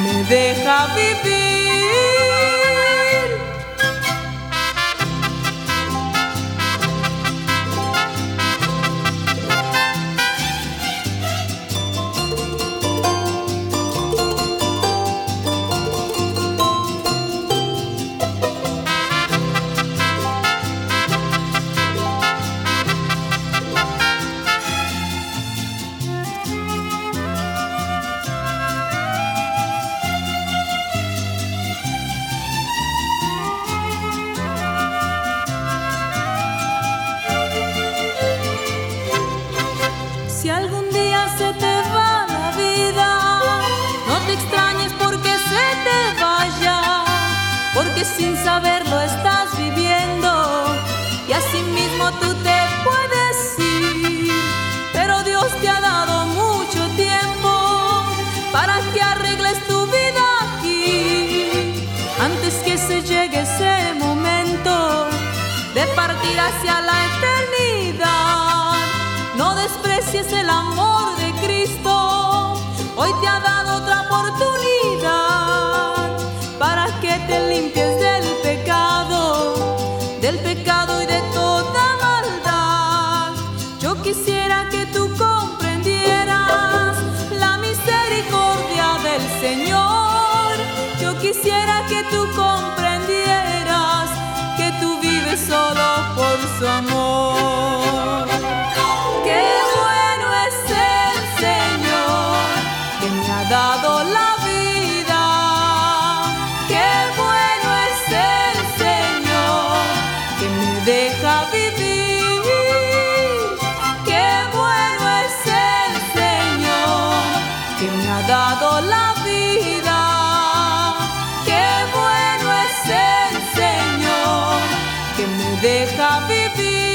me deja vivir. Si algún día se te va la vida, no te extrañes porque se te vaya, porque sin saberlo estás viviendo y así mismo tú te puedes ir. Pero Dios te ha dado mucho tiempo para que arregles tu vida aquí, antes que se llegue ese momento de partir hacia la eternidad. No desprecies el amor de Cristo, hoy te ha dado otra oportunidad para que te limpies del pecado y de toda maldad. Yo quisiera que tú comprendieras la misericordia del Señor. Yo quisiera que tú comprendieras que tú vives solo por su amor. Qué bueno es el Señor que me ha dado la vida. Qué bueno es el Señor que me deja vivir. Qué bueno es el Señor que me ha dado la vida. Qué bueno es el Señor que me deja vivir.